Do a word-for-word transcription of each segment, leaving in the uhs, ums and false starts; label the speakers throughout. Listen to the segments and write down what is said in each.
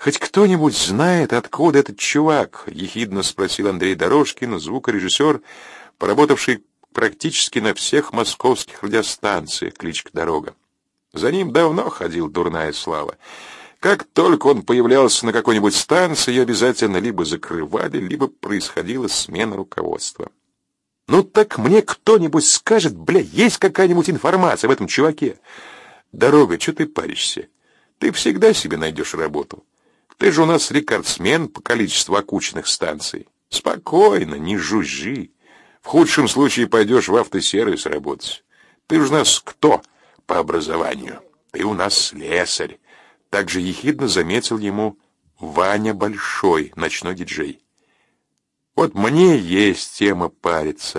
Speaker 1: Хоть кто-нибудь знает, откуда этот чувак? Ехидно спросил Андрей Дорожкин, звукорежиссер, поработавший практически на всех московских радиостанциях, кличка Дорога. За ним давно ходил дурная слава. Как только он появлялся на какой-нибудь станции, ее обязательно либо закрывали, либо происходила смена руководства. Ну так мне кто-нибудь скажет, бля, есть какая-нибудь информация об этом чуваке? Дорога, что ты паришься? Ты всегда себе найдешь работу. Ты же у нас рекордсмен по количеству окученных станций. Спокойно, не жужжи. В худшем случае пойдешь в автосервис работать. Ты же у нас кто по образованию? Ты у нас слесарь. Также ехидно заметил ему Ваня Большой, ночной диджей. Вот мне есть тема париться.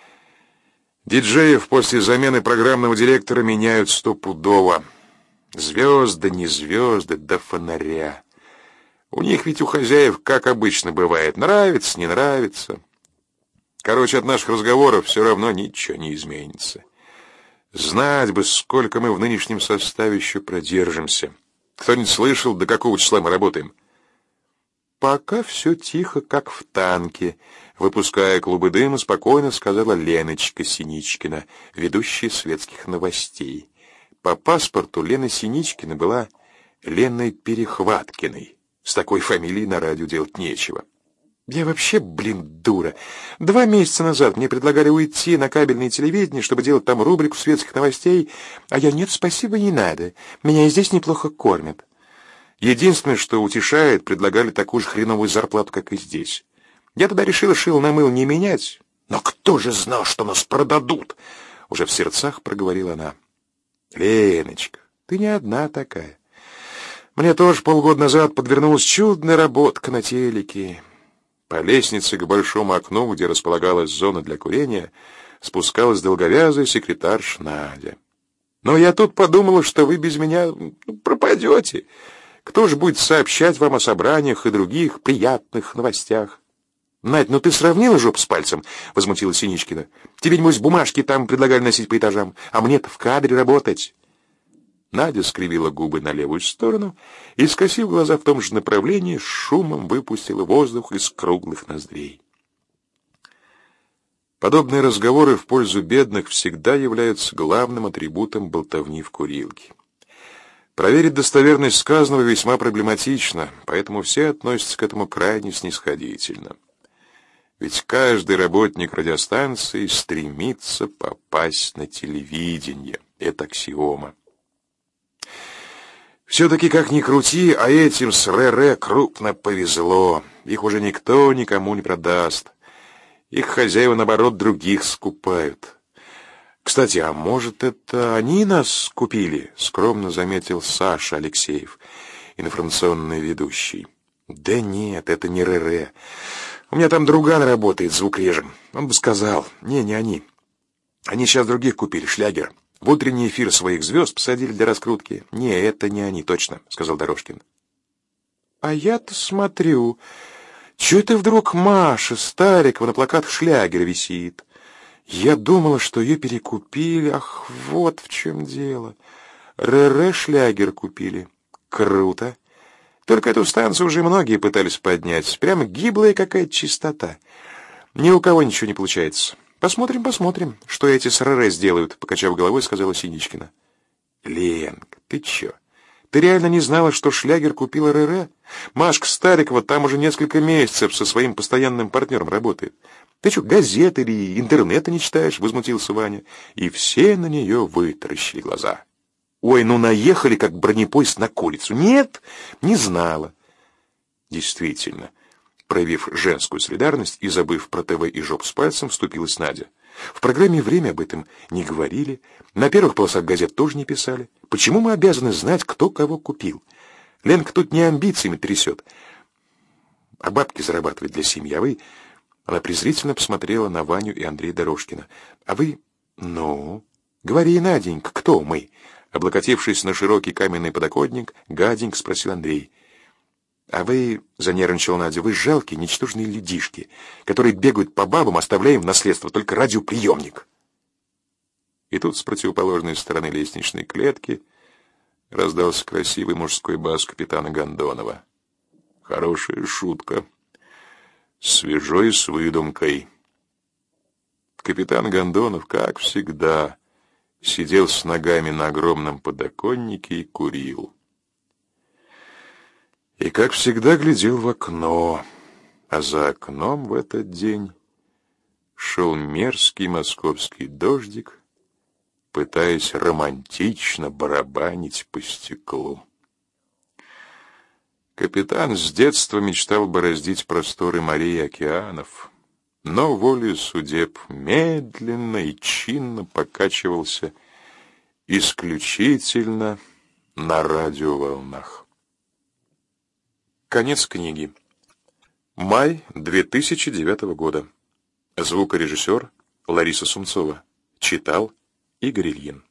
Speaker 1: Диджеев после замены программного директора меняют стопудово. Звезды, не звезды, до фонаря. У них ведь у хозяев, как обычно бывает, нравится, не нравится. Короче, от наших разговоров все равно ничего не изменится. Знать бы, сколько мы в нынешнем составе еще продержимся. Кто-нибудь слышал, до какого числа мы работаем? Пока все тихо, как в танке. Выпуская клубы дыма, спокойно сказала Леночка Синичкина, ведущая светских новостей. По паспорту Лена Синичкина была Леной Перехваткиной. С такой фамилией на радио делать нечего. Я вообще, блин, дура. Два месяца назад мне предлагали уйти на кабельное телевидение, чтобы делать там рубрику светских новостей, а я: нет, спасибо, не надо. Меня и здесь неплохо кормят. Единственное, что утешает, предлагали такую же хреновую зарплату, как и здесь. Я тогда решила шил на мыл не менять. Но кто же знал, что нас продадут? Уже в сердцах проговорила она. Леночка, ты не одна такая. Мне тоже полгода назад подвернулась чудная работка на телеке. По лестнице к большому окну, где располагалась зона для курения, спускалась долговязая секретарша Надя. Но я тут подумала, что вы без меня пропадете. Кто же будет сообщать вам о собраниях и других приятных новостях? Надь, ну ты сравнила жопу с пальцем? Возмутилась Синичкина. Тебе, небось, бумажки там предлагали носить по этажам, а мне-то в кадре работать. Надя скривила губы на левую сторону и, скосив глаза в том же направлении, с шумом выпустила воздух из круглых ноздрей. Подобные разговоры в пользу бедных всегда являются главным атрибутом болтовни в курилке. Проверить достоверность сказанного весьма проблематично, поэтому все относятся к этому крайне снисходительно. Ведь каждый работник радиостанции стремится попасть на телевидение. Это аксиома. Все-таки, как ни крути, а этим с РР крупно повезло. Их уже никто никому не продаст. Их хозяева, наоборот, других скупают. Кстати, а может, это они нас купили? Скромно заметил Саша Алексеев, информационный ведущий. Да нет, это не РР. У меня там друган работает, звукрежем. Он бы сказал. Не, не они. Они сейчас других купили, шлягер. В утренний эфир своих звезд посадили для раскрутки. Не, это не они, точно, сказал Дорожкин. А я-то смотрю, чё это вдруг Маша Старикова на плакатах шлягера висит? Я думала, что ее перекупили. Ах, вот в чем дело. РР шлягер купили. Круто. Только эту станцию уже многие пытались поднять. Прямо гиблая какая-то чистота. Ни у кого ничего не получается. Посмотрим, посмотрим, что эти с РР сделают, покачав головой, сказала Синичкина. Ленка, ты чё? Ты реально не знала, что шлягер купил РР? Машка Старикова там уже несколько месяцев со своим постоянным партнером работает. Ты что, газеты или интернета не читаешь? Возмутился Ваня. И все на нее вытаращили глаза. Ой, ну наехали, как бронепоезд на курицу. Нет, не знала. Действительно, проявив женскую солидарность и забыв про ТВ и жоп с пальцем, вступилась Надя. В программе «Время» об этом не говорили, на первых полосах газет тоже не писали. Почему мы обязаны знать, кто кого купил? Ленка тут не амбициями трясет, а бабки зарабатывает для семьи, а вы... Она презрительно посмотрела на Ваню и Андрея Дорожкина. А вы... Ну... Говори, Наденька, кто мы? Облокотившись на широкий каменный подоконник, гаденько спросил Андрей. А вы, занервничала Надя, вы жалкие, ничтожные людишки, которые бегают по бабам, оставляя им в наследство только радиоприемник. И тут с противоположной стороны лестничной клетки раздался красивый мужской бас капитана Гондонова. Хорошая шутка. Свежо и с выдумкой. Капитан Гондонов, как всегда, сидел с ногами на огромном подоконнике и курил. И, как всегда, глядел в окно, а за окном в этот день шел мерзкий московский дождик, пытаясь романтично барабанить по стеклу. Капитан с детства мечтал бороздить просторы морей и океанов, но волею судеб медленно и чинно покачивался исключительно на радиоволнах. Конец книги. Май две тысячи девятого года. Звукорежиссер Лариса Сумцова. Читал Игорь Ильин.